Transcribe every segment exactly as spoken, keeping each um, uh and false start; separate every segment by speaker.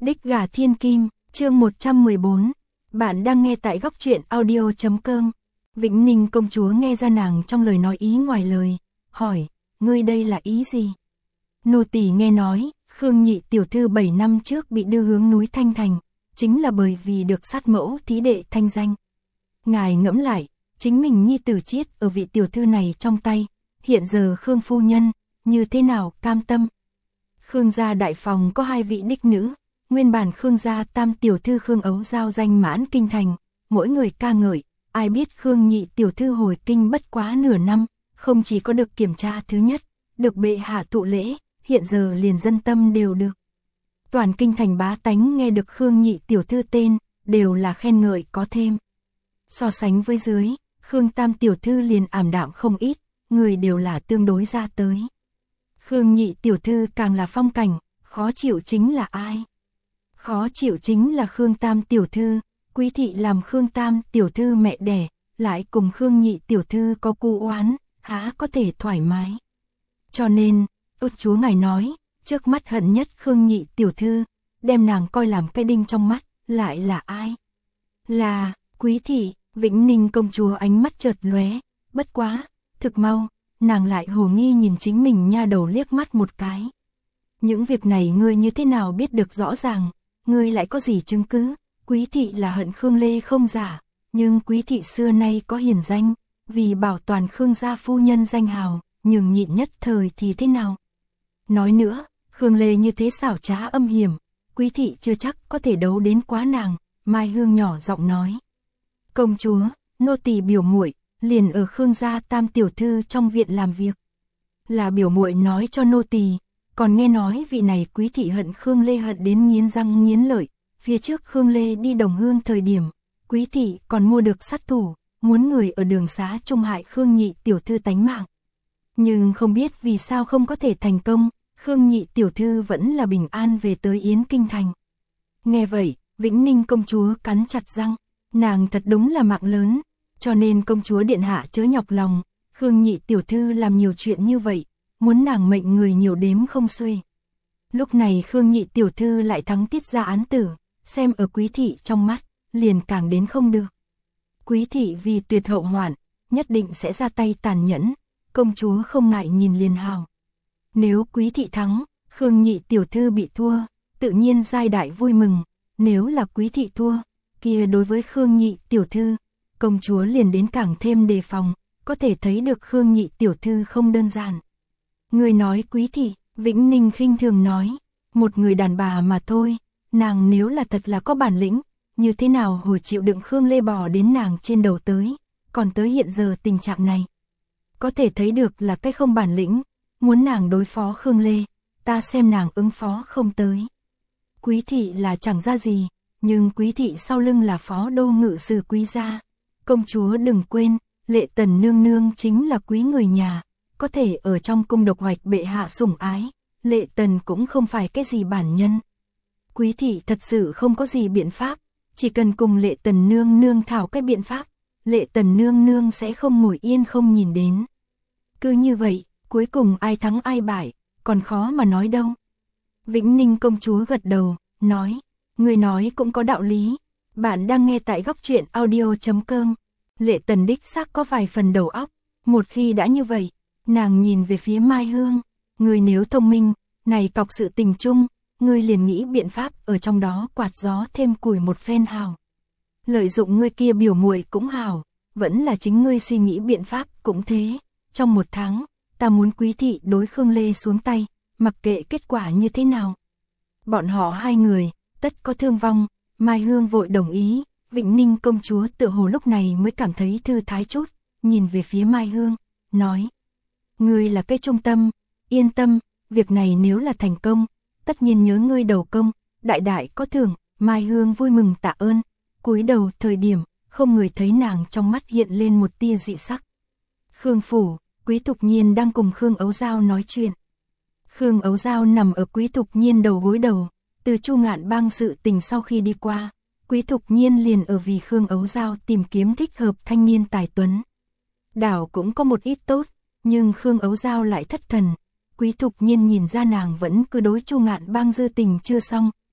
Speaker 1: Đích gà thiên kim, chương một trăm mười bốn. Bạn đang nghe tại góc truyện audio chấm com. Vĩnh Ninh công chúa nghe ra nàng trong lời nói ý ngoài lời, hỏi, ngươi đây là ý gì? Nô tỳ nghe nói, Khương nhị tiểu thư bảy năm trước bị đưa hướng núi Thanh Thành, chính là bởi vì được sát mẫu thí đệ thanh danh. Ngài ngẫm lại, chính mình nhi tử chết ở vị tiểu thư này trong tay, hiện giờ Khương phu nhân, như thế nào cam tâm? Khương gia đại phòng có hai vị đích nữ, nguyên bản Khương gia tam tiểu thư Khương Ấu Giao danh mãn kinh thành, mỗi người ca ngợi, ai biết Khương nhị tiểu thư hồi kinh bất quá nửa năm, không chỉ có được kiểm tra thứ nhất, được bệ hạ thụ lễ, hiện giờ liền dân tâm đều được. Toàn kinh thành bá tánh nghe được Khương nhị tiểu thư tên, đều là khen ngợi có thêm. So sánh với dưới, Khương tam tiểu thư liền ảm đạm không ít, người đều là tương đối ra tới. Khương nhị tiểu thư càng là phong cảnh, khó chịu chính là ai? Khó chịu chính là Khương tam tiểu thư, quý thị làm Khương tam tiểu thư mẹ đẻ, lại cùng Khương nhị tiểu thư có cu oán, há có thể thoải mái. Cho nên, út chúa ngài nói, trước mắt hận nhất Khương nhị tiểu thư, đem nàng coi làm cái đinh trong mắt, lại là ai? Là, quý thị. Vĩnh Ninh công chúa ánh mắt chợt lóe, bất quá, thực mau, nàng lại hồ nghi nhìn chính mình nha đầu liếc mắt một cái. Những việc này ngươi như thế nào biết được rõ ràng, ngươi lại có gì chứng cứ? Quý thị là hận Khương Lê không giả, nhưng quý thị xưa nay có hiền danh, vì bảo toàn Khương gia phu nhân danh hào, nhường nhịn nhất thời thì thế nào? Nói nữa, Khương Lê như thế xảo trá âm hiểm, quý thị chưa chắc có thể đấu đến quá nàng, Mai Hương nhỏ giọng nói. Công chúa, nô tỳ biểu muội liền ở Khương gia tam tiểu thư trong viện làm việc. Là biểu muội nói cho nô tỳ, còn nghe nói vị này quý thị hận Khương Lê hận đến nghiến răng nghiến lợi, phía trước Khương Lê đi Đồng Hương thời điểm, quý thị còn mua được sát thủ, muốn người ở đường xá trung hại Khương nhị tiểu thư tánh mạng. Nhưng không biết vì sao không có thể thành công, Khương nhị tiểu thư vẫn là bình an về tới Yến Kinh Thành. Nghe vậy, Vĩnh Ninh công chúa cắn chặt răng. Nàng thật đúng là mạng lớn, cho nên công chúa điện hạ chớ nhọc lòng, Khương nhị tiểu thư làm nhiều chuyện như vậy, muốn nàng mệnh người nhiều đếm không xuể. Lúc này Khương nhị tiểu thư lại thắng tiết ra án tử, xem ở quý thị trong mắt, liền càng đến không được. Quý thị vì tuyệt hậu hoạn, nhất định sẽ ra tay tàn nhẫn, công chúa không ngại nhìn liền hào. Nếu quý thị thắng, Khương nhị tiểu thư bị thua, tự nhiên giai đại vui mừng, nếu là quý thị thua, kia đối với Khương nhị tiểu thư, công chúa liền đến càng thêm đề phòng, có thể thấy được Khương nhị tiểu thư không đơn giản. Người nói quý thị, Vĩnh Ninh khinh thường nói, một người đàn bà mà thôi, nàng nếu là thật là có bản lĩnh, như thế nào hồi chịu đựng Khương Lê bò đến nàng trên đầu tới, còn tới hiện giờ tình trạng này. Có thể thấy được là cái không bản lĩnh, muốn nàng đối phó Khương Lê, ta xem nàng ứng phó không tới. Quý thị là chẳng ra gì. Nhưng quý thị sau lưng là phó đô ngự sử quý gia. Công chúa đừng quên, Lệ Tần nương nương chính là quý người nhà, có thể ở trong cung độc hoạch bệ hạ sủng ái, Lệ Tần cũng không phải cái gì bản nhân. Quý thị thật sự không có gì biện pháp, chỉ cần cùng Lệ Tần nương nương thảo cái biện pháp, Lệ Tần nương nương sẽ không ngồi yên không nhìn đến. Cứ như vậy, cuối cùng ai thắng ai bại, còn khó mà nói đâu. Vĩnh Ninh công chúa gật đầu, nói. Người nói cũng có đạo lý, bạn đang nghe tại góc truyện audio chấm com. Lệ Tần đích xác có vài phần đầu óc, một khi đã như vậy, nàng nhìn về phía Mai Hương, người nếu thông minh, này cọc sự tình chung, ngươi liền nghĩ biện pháp ở trong đó quạt gió thêm củi một phen hào. Lợi dụng ngươi kia biểu muội cũng hào, vẫn là chính ngươi suy nghĩ biện pháp cũng thế, trong một tháng, ta muốn quý thị đối Khương Lê xuống tay, mặc kệ kết quả như thế nào. Bọn họ hai người tất có thương vong, Mai Hương vội đồng ý, Vĩnh Ninh công chúa tựa hồ lúc này mới cảm thấy thư thái chút, nhìn về phía Mai Hương, nói. Ngươi là cái trung tâm, yên tâm, việc này nếu là thành công, tất nhiên nhớ ngươi đầu công, đại đại có thưởng, Mai Hương vui mừng tạ ơn, cúi đầu thời điểm, không người thấy nàng trong mắt hiện lên một tia dị sắc. Khương phủ, Quý Thục Nhiên đang cùng Khương Ấu Giao nói chuyện. Khương Ấu Giao nằm ở Quý Thục Nhiên đầu gối đầu. Từ Chu Ngạn Bang sự tình sau khi đi qua, Quý Thục Nhiên liền ở vì Khương Ấu Giao tìm kiếm thích hợp thanh niên tài tuấn. Đảo cũng có một ít tốt, nhưng Khương Ấu Giao lại thất thần. Quý Thục Nhiên nhìn ra nàng vẫn cứ đối Chu Ngạn Bang dư tình chưa xong,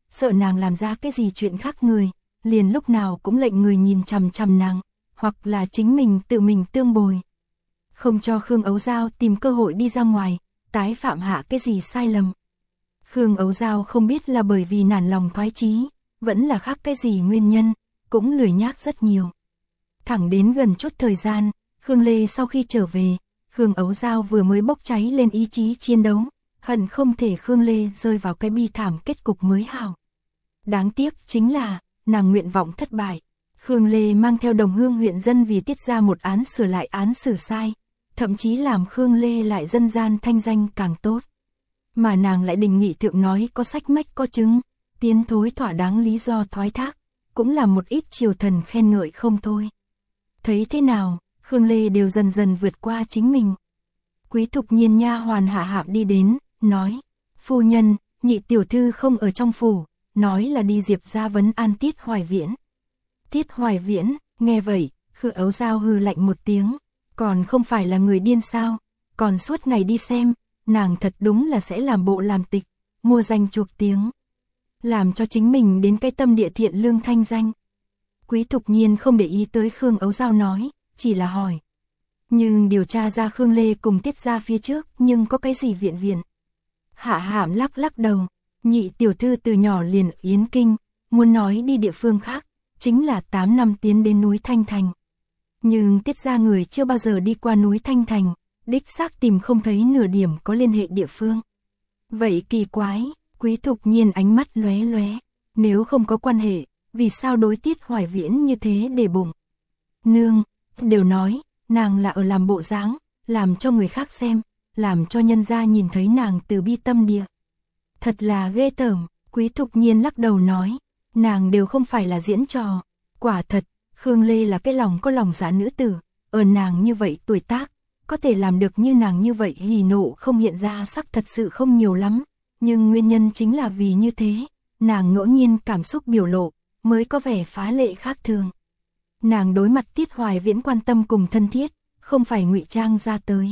Speaker 1: sợ nàng làm ra cái gì chuyện khác người, liền lúc nào cũng lệnh người nhìn chằm chằm nàng, hoặc là chính mình tự mình tương bồi. Không cho Khương Ấu Giao tìm cơ hội đi ra ngoài, tái phạm hạ cái gì sai lầm. Khương Ấu Giao không biết là bởi vì nản lòng thoái chí, vẫn là khác cái gì nguyên nhân, cũng lười nhác rất nhiều. Thẳng đến gần chút thời gian, Khương Lê sau khi trở về, Khương Ấu Giao vừa mới bốc cháy lên ý chí chiến đấu, hận không thể Khương Lê rơi vào cái bi thảm kết cục mới hảo. Đáng tiếc chính là, nàng nguyện vọng thất bại. Khương Lê mang theo Đồng Hương huyện dân vì tiết ra một án sửa lại án xử sai, thậm chí làm Khương Lê lại dân gian thanh danh càng tốt. Mà nàng lại đình nghị thượng nói có sách mách có chứng, tiến thối thỏa đáng lý do thoái thác, cũng là một ít triều thần khen ngợi không thôi. Thấy thế nào, Khương Lê đều dần dần vượt qua chính mình. Quý Thục Nhiên nha hoàn hạ hạm đi đến, nói, phu nhân, nhị tiểu thư không ở trong phủ, nói là đi Diệp gia vấn an Tiết Hoài Viễn. Tiết Hoài Viễn, nghe vậy, Khương Ấu Giao hừ lạnh một tiếng, còn không phải là người điên sao, còn suốt ngày đi xem, nàng thật đúng là sẽ làm bộ làm tịch, mua danh chuộc tiếng, làm cho chính mình đến cái tâm địa thiện lương thanh danh. Quý Thục Nhiên không để ý tới Khương Ấu Giao nói, chỉ là hỏi. Nhưng điều tra ra Khương Lê cùng Tiết gia phía trước, nhưng có cái gì viện viện? Hạ hàm lắc lắc đầu, nhị tiểu thư từ nhỏ liền Yến Kinh, muốn nói đi địa phương khác, chính là tám năm tiến đến núi Thanh Thành. Nhưng Tiết gia người chưa bao giờ đi qua núi Thanh Thành, đích xác tìm không thấy nửa điểm có liên hệ địa phương. Vậy kỳ quái, Quý Thục Nhiên ánh mắt lóe lóe, nếu không có quan hệ, vì sao đối Tiết Hoài Viễn như thế để bụng? Nương, đều nói, nàng là ở làm bộ dáng, làm cho người khác xem, làm cho nhân gia nhìn thấy nàng từ bi tâm địa. Thật là ghê tởm, Quý Thục Nhiên lắc đầu nói, nàng đều không phải là diễn trò. Quả thật, Khương Lê là cái lòng có lòng dạ nữ tử, ở nàng như vậy tuổi tác, có thể làm được như nàng như vậy hỉ nộ không hiện ra sắc thật sự không nhiều lắm, nhưng nguyên nhân chính là vì như thế, nàng ngẫu nhiên cảm xúc biểu lộ, mới có vẻ phá lệ khác thường. Nàng đối mặt Tiết Hoài Viễn quan tâm cùng thân thiết, không phải ngụy trang ra tới.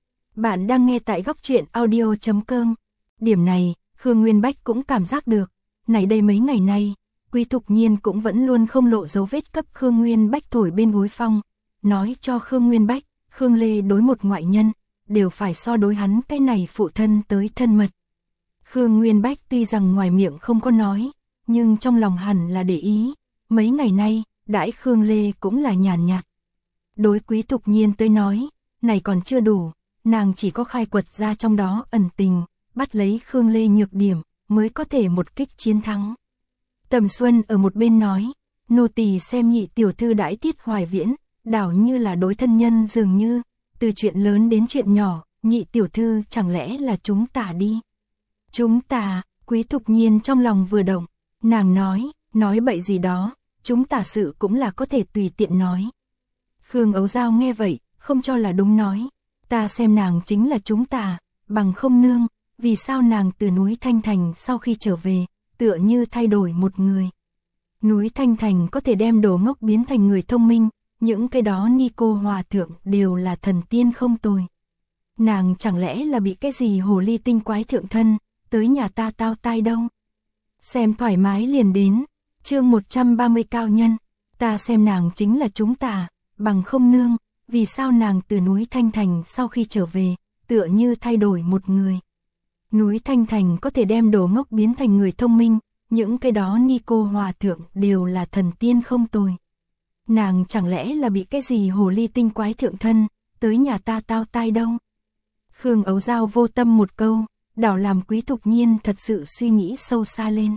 Speaker 1: Bạn đang nghe tại góc truyện audio chấm com. Điểm này, Khương Nguyên Bách cũng cảm giác được. Này đây mấy ngày nay, Quý Thục Nhiên cũng vẫn luôn không lộ dấu vết cấp Khương Nguyên Bách thổi bên gối phong. Nói cho Khương Nguyên Bách, Khương Lê đối một ngoại nhân, đều phải so đối hắn cái này phụ thân tới thân mật. Khương Nguyên Bách tuy rằng ngoài miệng không có nói, nhưng trong lòng hẳn là để ý. Mấy ngày nay, đãi Khương Lê cũng là nhàn nhạt. Đối Quý Thục Nhiên tới nói, này còn chưa đủ, nàng chỉ có khai quật ra trong đó ẩn tình, bắt lấy Khương Lê nhược điểm, mới có thể một kích chiến thắng. Tầm Xuân ở một bên nói, nô tỳ xem nhị tiểu thư đãi Tiết Hoài Viễn, đảo như là đối thân nhân dường như, từ chuyện lớn đến chuyện nhỏ, nhị tiểu thư chẳng lẽ là chúng ta đi. Chúng ta, Quý Thục Nhiên trong lòng vừa động, nàng nói, nói bậy gì đó, chúng ta sự cũng là có thể tùy tiện nói. Khương Ấu Giao nghe vậy, không cho là đúng nói, ta xem nàng chính là chúng ta, bằng không nương, vì sao nàng từ núi Thanh Thành sau khi trở về, tựa như thay đổi một người. Núi Thanh Thành có thể đem đồ ngốc biến thành người thông minh, những cái đó ni cô hòa thượng đều là thần tiên không tồi. Nàng chẳng lẽ là bị cái gì hồ ly tinh quái thượng thân, tới nhà ta tao tai đâu. Xem thoải mái liền đến, chương một trăm ba mươi cao nhân, ta xem nàng chính là chúng ta, bằng không nương, vì sao nàng từ núi Thanh Thành sau khi trở về, tựa như thay đổi một người. Núi Thanh Thành có thể đem đồ ngốc biến thành người thông minh, những cái đó ni cô hòa thượng đều là thần tiên không tồi. Nàng chẳng lẽ là bị cái gì hồ ly tinh quái thượng thân, tới nhà ta tao tai đâu. Khương Ấu Giao vô tâm một câu, đảo làm Quý Thục Nhiên thật sự suy nghĩ sâu xa lên.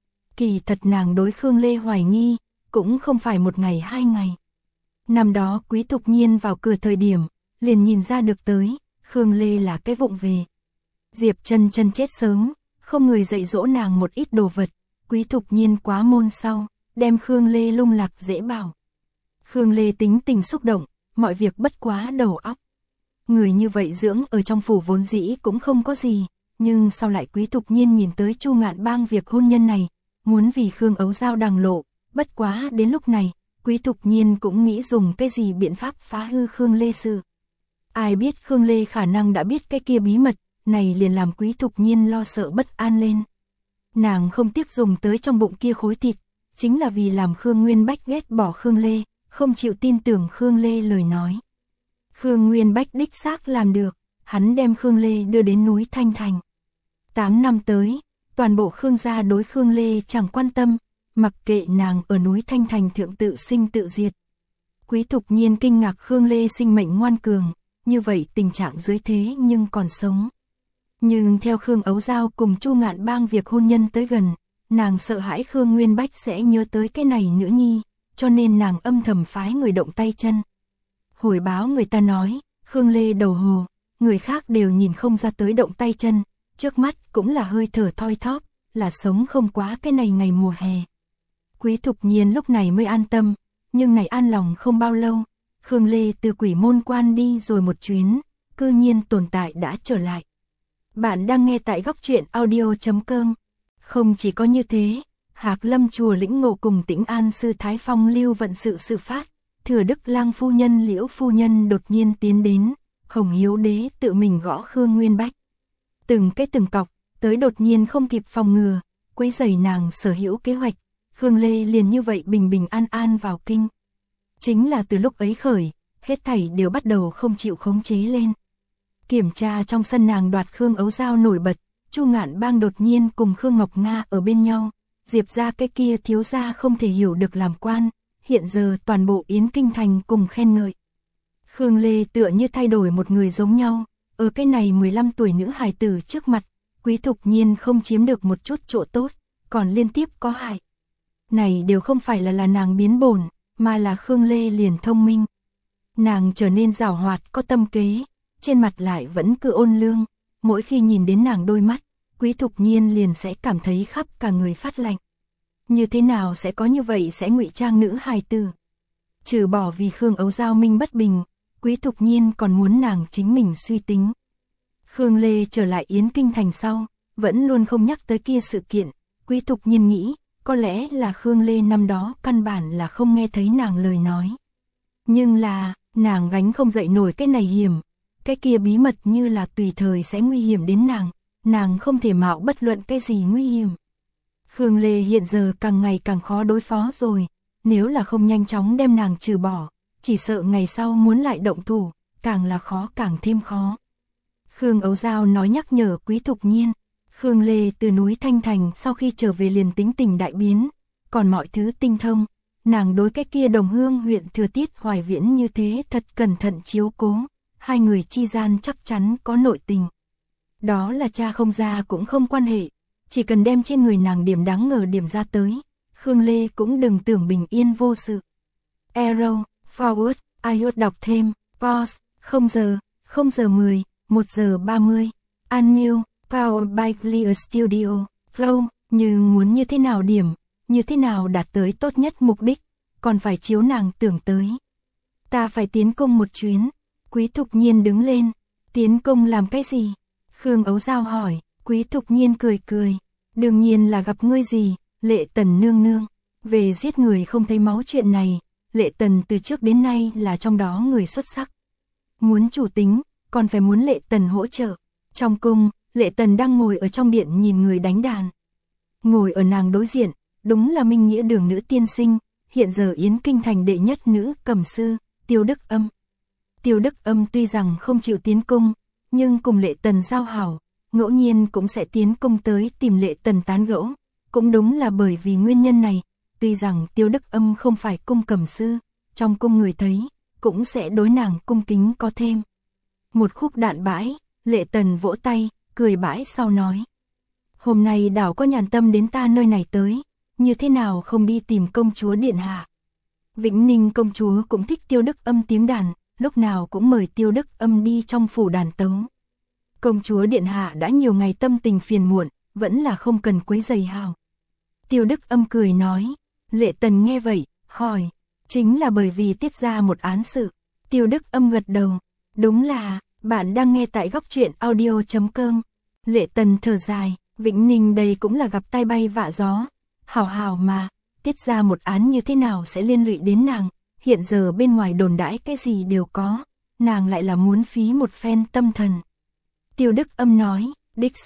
Speaker 1: Kỳ thật nàng đối Khương Lê hoài nghi, cũng không phải một ngày hai ngày. Năm đó Quý Thục Nhiên vào cửa thời điểm, liền nhìn ra được tới, Khương Lê là cái vụng về. Diệp Chân Chân chết sớm, không người dạy dỗ nàng một ít đồ vật, Quý Thục Nhiên quá môn sau, đem Khương Lê lung lạc dễ bảo. Khương Lê tính tình xúc động, mọi việc bất quá đầu óc. Người như vậy dưỡng ở trong phủ vốn dĩ cũng không có gì, nhưng sau lại Quý Thục Nhiên nhìn tới Chu Ngạn Bang việc hôn nhân này, muốn vì Khương Ấu Giao đàng lộ, bất quá đến lúc này, Quý Thục Nhiên cũng nghĩ dùng cái gì biện pháp phá hư Khương Lê sự. Ai biết Khương Lê khả năng đã biết cái kia bí mật, này liền làm Quý Thục Nhiên lo sợ bất an lên. nàng không tiếc dùng tới trong bụng kia khối thịt, chính là vì làm Khương Nguyên Bách ghét bỏ Khương Lê, không chịu tin tưởng Khương Lê lời nói. Khương Nguyên Bách đích xác làm được, hắn đem Khương Lê đưa đến núi Thanh Thành. Tám năm tới, toàn bộ Khương gia đối Khương Lê chẳng quan tâm, mặc kệ nàng ở núi Thanh Thành thượng tự sinh tự diệt. Quý Thục Nhiên kinh ngạc Khương Lê sinh mệnh ngoan cường, như vậy tình trạng dưới thế nhưng còn sống. Nhưng theo Khương Ấu Giao cùng Chu Ngạn Bang việc hôn nhân tới gần, nàng sợ hãi Khương Nguyên Bách sẽ nhớ tới cái này nữa nhi, cho nên nàng âm thầm phái người động tay chân. Hồi báo người ta nói, Khương Lê đầu hồ, người khác đều nhìn không ra tới động tay chân, trước mắt cũng là hơi thở thoi thóp, là sống không quá cái này ngày mùa hè. Quý Thục Nhiên lúc này mới an tâm, nhưng này an lòng không bao lâu, Khương Lê từ Quỷ Môn Quan đi rồi một chuyến, cư nhiên tồn tại đã trở lại. Bạn đang nghe tại góc truyện audio chấm com. Không chỉ có như thế, Hạc Lâm chùa lĩnh ngộ cùng Tĩnh An sư Thái Phong lưu vận sự sự phát, Thừa Đức Lang phu nhân Liễu phu nhân đột nhiên tiến đến, Hồng Hiếu đế tự mình gõ Khương Nguyên Bách. Từng cái từng cọc, tới đột nhiên không kịp phòng ngừa, quấy rầy nàng sở hữu kế hoạch, Khương Lê liền như vậy bình bình an an vào kinh. Chính là từ lúc ấy khởi, hết thảy đều bắt đầu không chịu khống chế lên. Kiểm tra trong sân nàng đoạt Khương Ấu Giao nổi bật, Chu Ngạn Bang đột nhiên cùng Khương Ngọc Nga ở bên nhau, Diệp ra cái kia thiếu gia không thể hiểu được làm quan, hiện giờ toàn bộ Yến Kinh Thành cùng khen ngợi. Khương Lê tựa như thay đổi một người giống nhau, ở cái này mười lăm tuổi nữ hài tử trước mặt, Quý Thục Nhiên không chiếm được một chút chỗ tốt, còn liên tiếp có hại. Này đều không phải là là nàng biến bổn, mà là Khương Lê liền thông minh. Nàng trở nên giàu hoạt có tâm kế, trên mặt lại vẫn cứ ôn lương, mỗi khi nhìn đến nàng đôi mắt, Quý Thục Nhiên liền sẽ cảm thấy khắp cả người phát lạnh. Như thế nào sẽ có như vậy sẽ ngụy trang nữ hài tử? Trừ bỏ vì Khương Ấu Giao minh bất bình, Quý Thục Nhiên còn muốn nàng chính mình suy tính. Khương Lê trở lại Yến Kinh Thành sau, vẫn luôn không nhắc tới kia sự kiện, Quý Thục Nhiên nghĩ, có lẽ là Khương Lê năm đó căn bản là không nghe thấy nàng lời nói. Nhưng là, nàng gánh không dậy nổi cái này hiểm, cái kia bí mật như là tùy thời sẽ nguy hiểm đến nàng, nàng không thể mạo bất luận cái gì nguy hiểm. Khương Lê hiện giờ càng ngày càng khó đối phó rồi, nếu là không nhanh chóng đem nàng trừ bỏ, chỉ sợ ngày sau muốn lại động thủ, càng là khó càng thêm khó. Khương Ấu Giao nói nhắc nhở Quý Thục Nhiên, Khương Lê từ núi Thanh Thành sau khi trở về liền tính tình đại biến, còn mọi thứ tinh thông, nàng đối cái kia Đồng Hương huyện Thừa Tiết Hoài Viễn như thế thật cẩn thận chiếu cố, hai người chi gian chắc chắn có nội tình. Đó là cha không ra cũng không quan hệ, chỉ cần đem trên người nàng điểm đáng ngờ điểm ra tới, Khương Lê cũng đừng tưởng bình yên vô sự. Arrow, forward, iOS đọc thêm, pause, không giờ, không giờ mười, một giờ ba mươi, Unmute, Power by Clear Studio, Flow, nhưng muốn như thế nào điểm, như thế nào đạt tới tốt nhất mục đích, còn phải chiếu nàng tưởng tới. Ta phải tiến công một chuyến, Quý Thục Nhiên đứng lên, tiến công làm cái gì? Khương Ấu Giao hỏi, Quý Thục Nhiên cười cười, đương nhiên là gặp ngươi gì, Lệ Tần nương nương, về giết người không thấy máu chuyện này, Lệ Tần từ trước đến nay là trong đó người xuất sắc. Muốn chủ tính, còn phải muốn Lệ Tần hỗ trợ. Trong cung, Lệ Tần đang ngồi ở trong điện nhìn người đánh đàn. Ngồi ở nàng đối diện, đúng là Minh Nghĩa Đường nữ tiên sinh, hiện giờ Yến Kinh Thành đệ nhất nữ cầm sư, Tiêu Đức Âm. Tiêu Đức Âm tuy rằng không chịu tiến cung, nhưng cùng Lệ Tần giao hảo, ngẫu nhiên cũng sẽ tiến cung tới tìm Lệ Tần tán gẫu. Cũng đúng là bởi vì nguyên nhân này, tuy rằng Tiêu Đức Âm không phải cung cầm sư, trong cung người thấy, cũng sẽ đối nàng cung kính có thêm. Một khúc đạn bãi, Lệ Tần vỗ tay, cười bãi sau nói. Hôm nay đảo có nhàn tâm đến ta nơi này tới, như thế nào không đi tìm công chúa điện hạ. Vĩnh Ninh công chúa cũng thích Tiêu Đức Âm tiếng đàn, lúc nào cũng mời Tiêu Đức Âm đi trong phủ đàn tấu. Công chúa điện hạ đã nhiều ngày tâm tình phiền muộn, vẫn là không cần quấy rầy hào. Tiêu Đức Âm cười nói, Lệ Tần nghe vậy, hỏi, chính là bởi vì tiết ra một án sự. Tiêu Đức Âm gật đầu, đúng là, bạn đang nghe tại góc truyện audio chấm com. Lệ Tần thở dài, Vĩnh Ninh đây cũng là gặp tai bay vạ gió. Hảo hảo mà, tiết ra một án như thế nào sẽ liên lụy đến nàng, hiện giờ bên ngoài đồn đãi cái gì đều có, nàng lại là muốn phí một phen tâm thần. Tiêu Đức Âm nói, đích xác,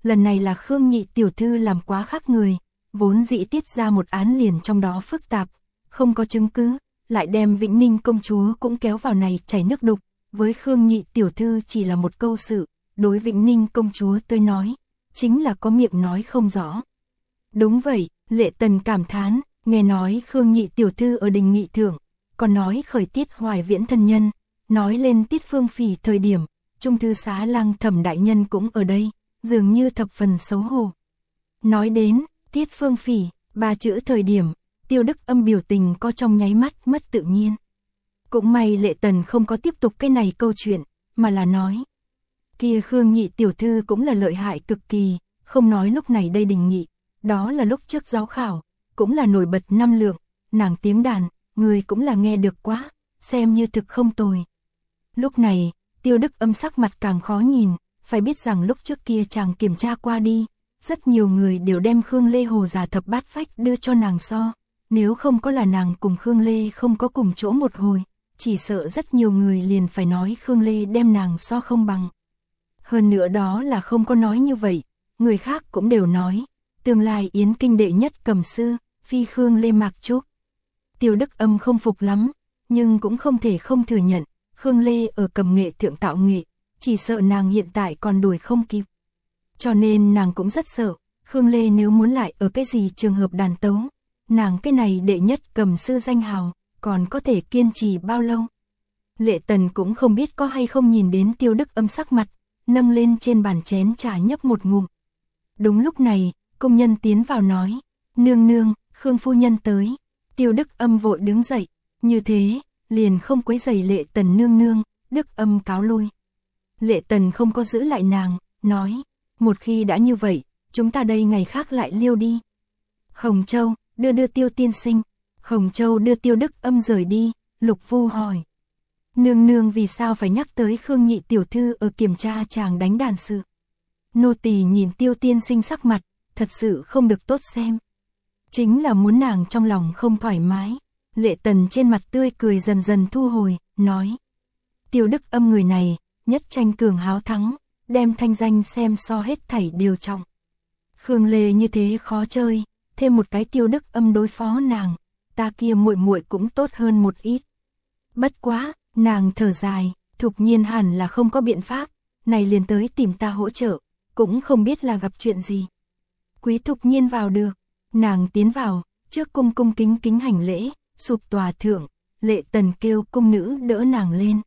Speaker 1: lần này là Khương Nhị tiểu thư làm quá khác người, vốn dĩ tiết ra một án liền trong đó phức tạp, không có chứng cứ, lại đem Vĩnh Ninh công chúa cũng kéo vào này chảy nước đục, với Khương Nhị tiểu thư chỉ là một câu sự, đối Vĩnh Ninh công chúa tôi nói, chính là có miệng nói không rõ. Đúng vậy, Lệ Tần cảm thán, nghe nói Khương Nhị tiểu thư ở đình nghị thưởng, còn nói khởi Tiết Hoài Viễn thân nhân, nói lên Tiết Phương Phỉ thời điểm, Trung thư xá lang Thẩm đại nhân cũng ở đây, dường như thập phần xấu hổ. Nói đến Tiết Phương Phỉ, ba chữ thời điểm, Tiêu Đức Âm biểu tình có trong nháy mắt mất tự nhiên. Cũng may Lệ Tần không có tiếp tục cái này câu chuyện, mà là nói. Kia Khương Nhị tiểu thư cũng là lợi hại cực kỳ, không nói lúc này đây đình nghị, đó là lúc trước giáo khảo, cũng là nổi bật năm lượng, nàng tiếng đàn, người cũng là nghe được quá, xem như thực không tồi. Lúc này, Tiêu Đức Âm sắc mặt càng khó nhìn, phải biết rằng lúc trước kia chàng kiểm tra qua đi, rất nhiều người đều đem Khương Lê Hồ giả thập bát phách đưa cho nàng so, nếu không có là nàng cùng Khương Lê không có cùng chỗ một hồi, chỉ sợ rất nhiều người liền phải nói Khương Lê đem nàng so không bằng. Hơn nữa đó là không có nói như vậy, người khác cũng đều nói, tương lai Yến Kinh đệ nhất cầm sư, phi Khương Lê Mạc Trúc. Tiêu Đức Âm không phục lắm, nhưng cũng không thể không thừa nhận, Khương Lê ở cầm nghệ thượng tạo nghệ, chỉ sợ nàng hiện tại còn đuổi không kịp. Cho nên nàng cũng rất sợ, Khương Lê nếu muốn lại ở cái gì trường hợp đàn tấu, nàng cái này đệ nhất cầm sư danh hào, còn có thể kiên trì bao lâu. Lệ Tần cũng không biết có hay không nhìn đến Tiêu Đức Âm sắc mặt, nâng lên trên bàn chén trà nhấp một ngụm. Đúng lúc này, công nhân tiến vào nói, nương nương, Khương phu nhân tới. Tiêu Đức Âm vội đứng dậy, như thế, liền không quấy rầy Lệ Tần nương nương, Đức Âm cáo lui. Lệ Tần không có giữ lại nàng, nói, một khi đã như vậy, chúng ta đây ngày khác lại liêu đi. Hồng Châu, đưa đưa Tiêu tiên sinh. Hồng Châu đưa Tiêu Đức Âm rời đi, Lục Vu hỏi. Nương nương vì sao phải nhắc tới Khương Nhị tiểu thư ở kiểm tra chàng đánh đàn sự. Nô tỳ nhìn Tiêu tiên sinh sắc mặt, thật sự không được tốt xem. Chính là muốn nàng trong lòng không thoải mái. Lệ Tần trên mặt tươi cười dần dần thu hồi, nói. Tiêu Đức Âm người này, nhất tranh cường háo thắng, đem thanh danh xem so hết thảy điều trọng. Khương Lê như thế khó chơi, thêm một cái Tiêu Đức Âm đối phó nàng, ta kia muội muội cũng tốt hơn một ít. Bất quá, nàng thở dài, Thục Nhiên hẳn là không có biện pháp, này liền tới tìm ta hỗ trợ, cũng không biết là gặp chuyện gì. Quý Thục Nhiên vào được, nàng tiến vào, trước cung cung kính kính hành lễ, sụp tòa thượng, Lệ Tần kêu cung nữ đỡ nàng lên.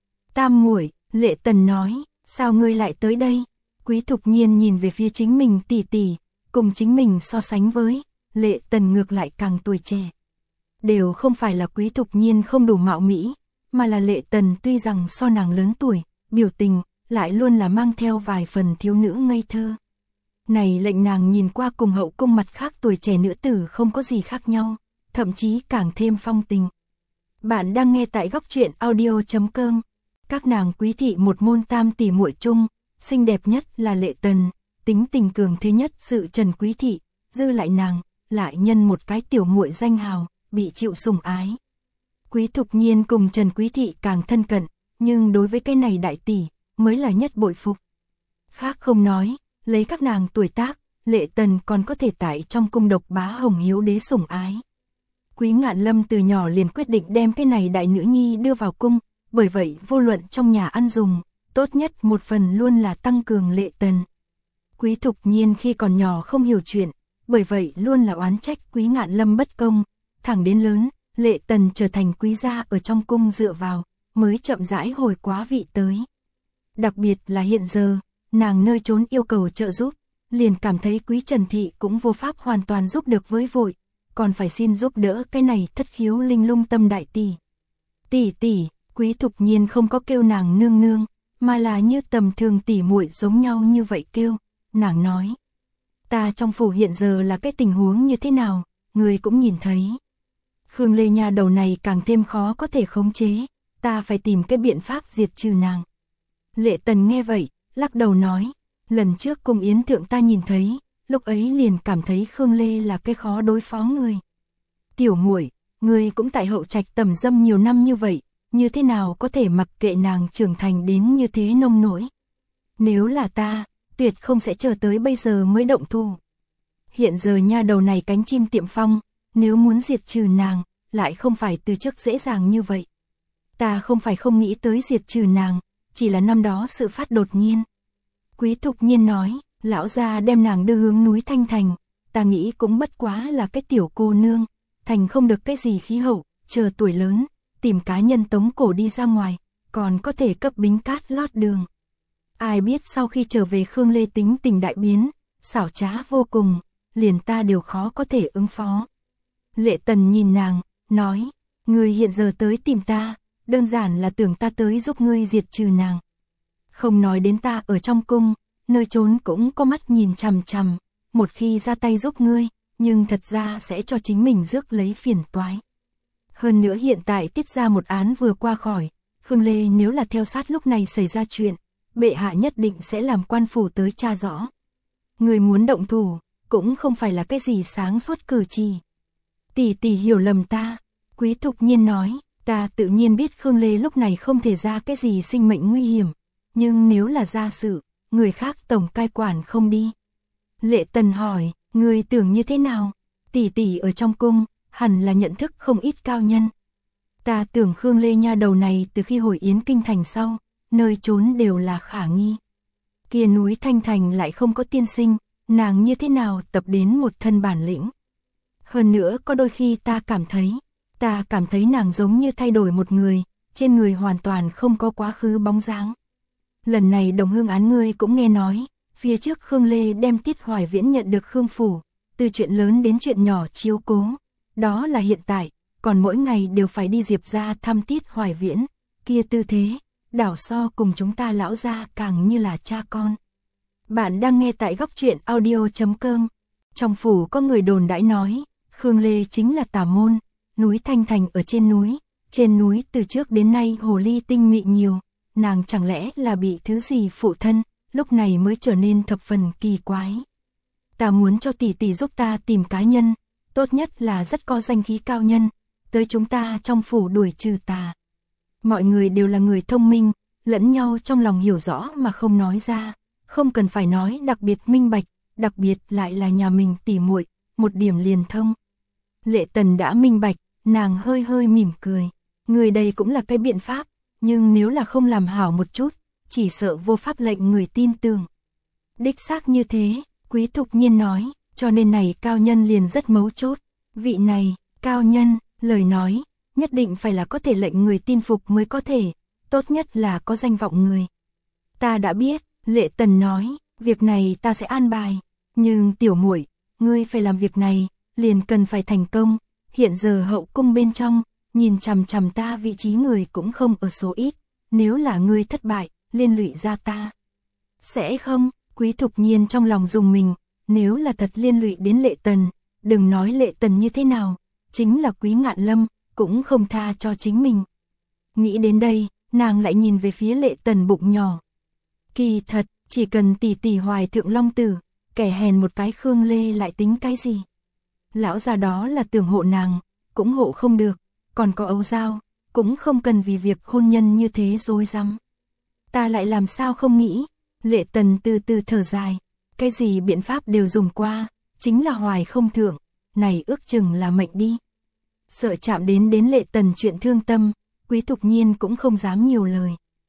Speaker 1: Tam muội, Lệ Tần nói, sao ngươi lại tới đây? Quý Thục Nhiên nhìn về phía chính mình tỷ tỷ, cùng chính mình so sánh với, Lệ Tần ngược lại càng tuổi trẻ. Đều không phải là Quý Thục Nhiên không đủ mạo mỹ, mà là Lệ Tần tuy rằng so nàng lớn tuổi, biểu tình, lại luôn là mang theo vài phần thiếu nữ ngây thơ. Này lệnh nàng nhìn qua cùng hậu cung mặt khác tuổi trẻ nữ tử không có gì khác nhau, thậm chí càng thêm phong tình. Bạn đang nghe tại góc truyện audio chấm com. Các nàng quý thị một môn tam tỷ muội chung, xinh đẹp nhất là Lệ Tần, tính tình cường thế nhất sự Trần Quý thị, dư lại nàng, lại nhân một cái tiểu muội danh hào, bị chịu sủng ái. Quý Thục Nhiên cùng Trần Quý thị càng thân cận, nhưng đối với cái này đại tỷ, mới là nhất bội phục. Khác không nói, lấy các nàng tuổi tác, Lệ Tần còn có thể tại trong cung độc bá Hồng Hiếu đế sủng ái. Quý Ngạn Lâm từ nhỏ liền quyết định đem cái này đại nữ nhi đưa vào cung, bởi vậy vô luận trong nhà ăn dùng, tốt nhất một phần luôn là tăng cường Lệ Tần. Quý Thục Nhiên khi còn nhỏ không hiểu chuyện, bởi vậy luôn là oán trách Quý Ngạn Lâm bất công, thẳng đến lớn, Lệ Tần trở thành quý gia ở trong cung dựa vào, mới chậm rãi hồi quá vị tới. Đặc biệt là hiện giờ, nàng nơi trốn yêu cầu trợ giúp, liền cảm thấy Quý Trần Thị cũng vô pháp hoàn toàn giúp được với vội, còn phải xin giúp đỡ cái này thất khiếu linh lung tâm đại tỷ. Tỷ tỷ, Quý Thục Nhiên không có kêu nàng nương nương, mà là như tầm thường tỷ muội giống nhau như vậy kêu, nàng nói. Ta trong phủ hiện giờ là cái tình huống như thế nào, người cũng nhìn thấy. Khương Lê nhà đầu này càng thêm khó có thể khống chế, ta phải tìm cái biện pháp diệt trừ nàng. Lệ Tần nghe vậy, lắc đầu nói, lần trước cung yến thượng ta nhìn thấy, lúc ấy liền cảm thấy Khương Lê là cái khó đối phó người. Tiểu muội, người cũng tại hậu trạch tầm dâm nhiều năm như vậy, như thế nào có thể mặc kệ nàng trưởng thành đến như thế nông nỗi. Nếu là ta, tuyệt không sẽ chờ tới bây giờ mới động thủ. Hiện giờ nha đầu này cánh chim tiệm phong, nếu muốn diệt trừ nàng, lại không phải từ trước dễ dàng như vậy. Ta không phải không nghĩ tới diệt trừ nàng, chỉ là năm đó sự phát đột nhiên. Quý Thục Nhiên nói, lão gia đem nàng đưa hướng núi Thanh Thành, ta nghĩ cũng bất quá là cái tiểu cô nương, thành không được cái gì khí hậu, chờ tuổi lớn, tìm cá nhân tống cổ đi ra ngoài, còn có thể cấp bính cát lót đường. Ai biết sau khi trở về Khương Lê tính tình đại biến, xảo trá vô cùng, liền ta đều khó có thể ứng phó. Lệ Tần nhìn nàng, nói, ngươi hiện giờ tới tìm ta, đơn giản là tưởng ta tới giúp ngươi diệt trừ nàng. Không nói đến ta ở trong cung, nơi trốn cũng có mắt nhìn chằm chằm, một khi ra tay giúp ngươi, nhưng thật ra sẽ cho chính mình rước lấy phiền toái. Hơn nữa hiện tại tiết ra một án vừa qua khỏi, Khương Lê nếu là theo sát lúc này xảy ra chuyện, bệ hạ nhất định sẽ làm quan phủ tới tra rõ. Người muốn động thủ, cũng không phải là cái gì sáng suốt cử chỉ. Tỷ tỷ hiểu lầm ta, Quý Thục Nhiên nói, ta tự nhiên biết Khương Lê lúc này không thể ra cái gì sinh mệnh nguy hiểm, nhưng nếu là ra sự, người khác tổng cai quản không đi. Lệ Tần hỏi, người tưởng như thế nào? Tỷ tỷ ở trong cung, hẳn là nhận thức không ít cao nhân. Ta tưởng Khương Lê nha đầu này từ khi hồi Yến Kinh Thành sau, nơi trốn đều là khả nghi. Kia núi Thanh Thành lại không có tiên sinh, nàng như thế nào tập đến một thân bản lĩnh. Hơn nữa có đôi khi ta cảm thấy, ta cảm thấy nàng giống như thay đổi một người, trên người hoàn toàn không có quá khứ bóng dáng. Lần này đồng hương án ngươi cũng nghe nói, phía trước Khương Lê đem Tiết Hoài Viễn nhận được Khương Phủ, từ chuyện lớn đến chuyện nhỏ chiếu cố. Đó là hiện tại, còn mỗi ngày đều phải đi Diệp ra thăm Tiết Hoài Viễn, kia tư thế, đảo so cùng chúng ta lão gia càng như là cha con. Bạn đang nghe tại góc truyện audio chấm com. Trong phủ có người đồn đãi nói, Khương Lê chính là tà môn, núi Thanh Thành ở trên núi, trên núi từ trước đến nay hồ ly tinh mị nhiều, nàng chẳng lẽ là bị thứ gì phụ thân, lúc này mới trở nên thập phần kỳ quái. Ta muốn cho tỷ tỷ giúp ta tìm cá nhân, tốt nhất là rất có danh khí cao nhân, tới chúng ta trong phủ đuổi trừ tà. Mọi người đều là người thông minh, lẫn nhau trong lòng hiểu rõ mà không nói ra, không cần phải nói đặc biệt minh bạch, đặc biệt lại là nhà mình tỉ muội, một điểm liền thông. Lệ Tần đã minh bạch, nàng hơi hơi mỉm cười, người đây cũng là cái biện pháp, nhưng nếu là không làm hảo một chút, chỉ sợ vô pháp lệnh người tin tưởng. Đích xác như thế, Quý Thục Nhiên nói, cho nên này cao nhân liền rất mấu chốt. Vị này, cao nhân, lời nói, nhất định phải là có thể lệnh người tin phục mới có thể, tốt nhất là có danh vọng người. Ta đã biết, Lệ Tần nói, việc này ta sẽ an bài, nhưng tiểu muội, ngươi phải làm việc này, liền cần phải thành công, hiện giờ hậu cung bên trong, nhìn chằm chằm ta vị trí người cũng không ở số ít, nếu là ngươi thất bại, liên lụy ra ta. Sẽ không, Quý Thục Nhiên trong lòng dùng mình, nếu là thật liên lụy đến Lệ Tần, đừng nói Lệ Tần như thế nào, chính là Quý Ngạn Lâm, cũng không tha cho chính mình. Nghĩ đến đây, nàng lại nhìn về phía Lệ Tần bụng nhỏ. Kỳ thật, chỉ cần tỷ tỷ hoài thượng long tử, kẻ hèn một cái Khương Lê lại tính cái gì. Lão già đó là tưởng hộ nàng, cũng hộ không được, còn có Âu Giao, cũng không cần vì việc hôn nhân như thế rối rắm. Ta lại làm sao không nghĩ, Lệ Tần từ từ thở dài, cái gì biện pháp đều dùng qua, chính là hoài không thượng, này ước chừng là mệnh đi. Sợ chạm đến đến Lệ Tần chuyện thương tâm, Quý Thục Nhiên cũng không dám nhiều lời.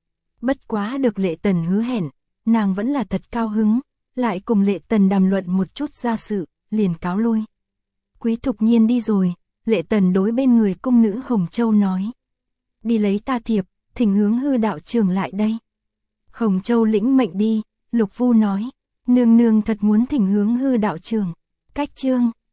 Speaker 1: Bất quá được Lệ Tần hứa hẹn, nàng vẫn là thật cao hứng, lại cùng Lệ Tần đàm luận một chút ra sự, liền cáo lui. Quý Thục Nhiên đi rồi, Lệ Tần đối bên người cung nữ Hồng Châu nói. Đi lấy ta thiệp, thỉnh hướng hư đạo trưởng lại đây. Hồng Châu lĩnh mệnh đi, Lục Vu nói. Nương nương thật muốn thỉnh hướng hư đạo trưởng. Cách chương